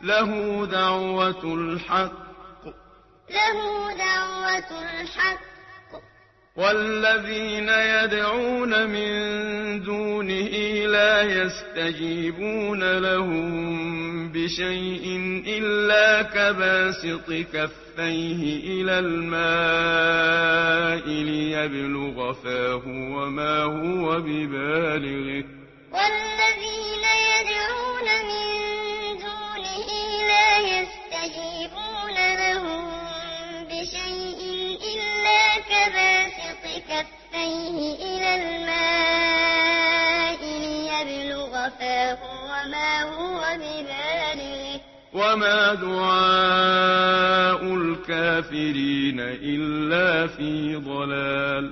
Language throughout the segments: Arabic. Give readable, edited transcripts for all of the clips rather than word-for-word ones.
له دعوة الحق والذين يدعون من دونه لا يستجيبون لهم بشيء إلا كباسط كفيه إلى الماء ليبلغ فاه وما هو ببالغه والذين يدعون من دونه لا يستجيبون لهم بشيء إلا كباسط كفيه إلى الماء ليبلغ فاه وما هو ببالغه وما دعاء الكافرين إلا في ضلال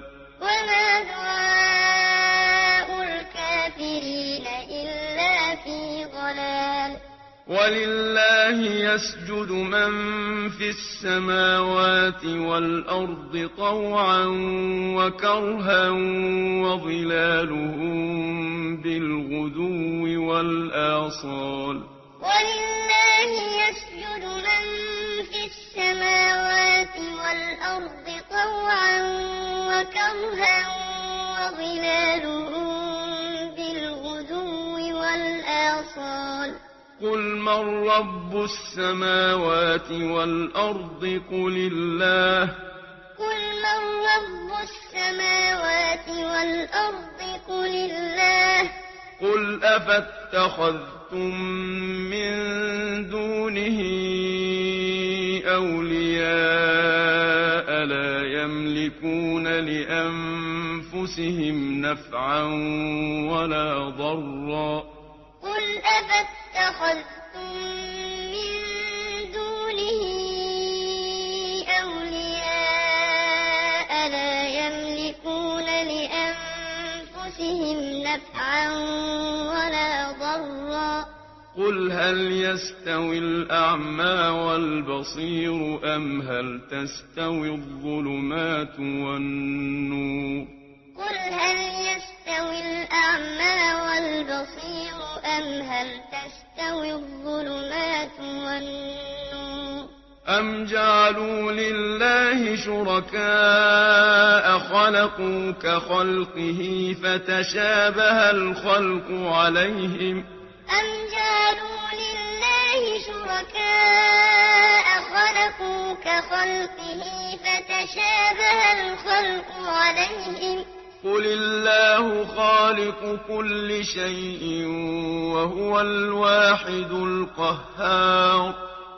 ولله يسجد من في السماوات والأرض طوعا وكرها وظلالهم بالغدو والآصال ولله يسجد من في السماوات والأرض طوعا وكرها وظلالهم بالغدو والآصال قل من رب السماوات والأرض قل الله قل أفاتخذتم من دونه أولياء لا يملكون لأنفسهم نفعا ولا ضرا قل أفاتخذتم من دونه أولياء لا يملكون لأنفسهم نفعا ولا ضرا قل هل يستوي الأعمى والبصير أم هل تستوي الظلمات والنور قل هل يستوي الأعمى والبصير أم هل تستوي الظلمات والنور أم جعلوا لله شركاء خلقوا كخلقه فتشابه الخلق عليهم قل الله خالق كل شيء وهو الواحد القهار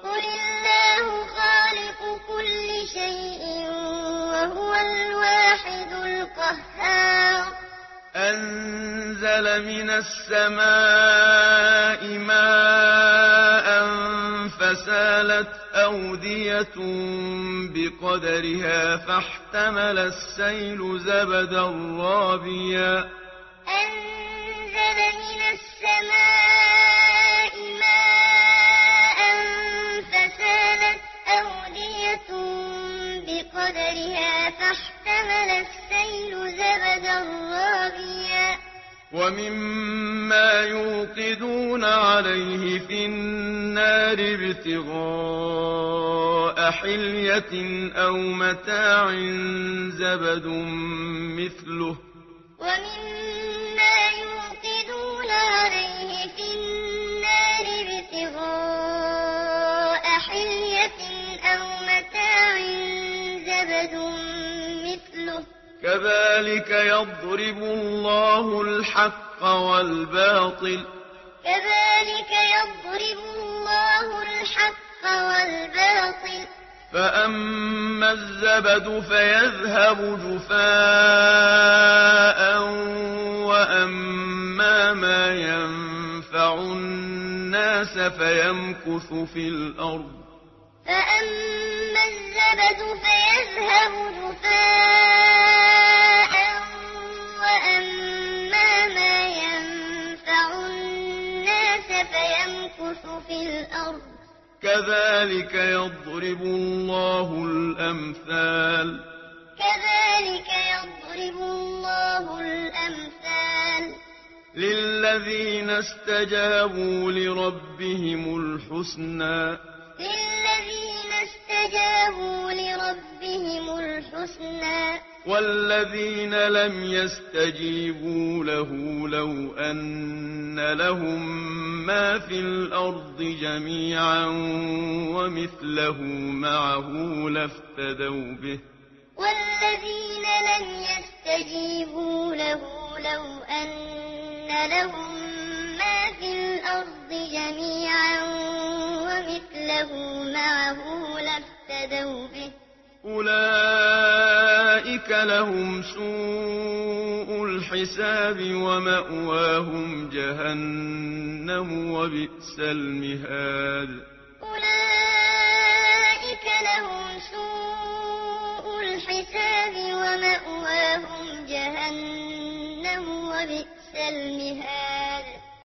أنزل من السماء ماء فسالت أودية بقدرها فاحتمل السيل زبدا رابيا أنزل من السماء ماء فسالت أودية بقدرها فاحتمل السيل زبدا رابيا ومما يوقدون عليه في النار ابتغاء حلية أو متاع زبد مثله كذلك يضرب الله الحق والباطل فأما الزبد فيذهب جفاء وأما ما ينفع الناس فيمكث في الأرض كذلك يضرب الله الأمثال للذين استجابوا لربهم الحسنى والذين لم يستجيبوا له لو أن لهم ما في الأرض جميعا ومثله معه لافتدوا به والذين لم يستجيبوا له لو أن لهم ما في الأرض جميعا ومثله معه لافتدوا به أولئك لهم سوء الحساب ومأواهم جهنم وبئس المهاد أولئك لهم سوء الحساب ومأواهم جهنم وبئس المهاد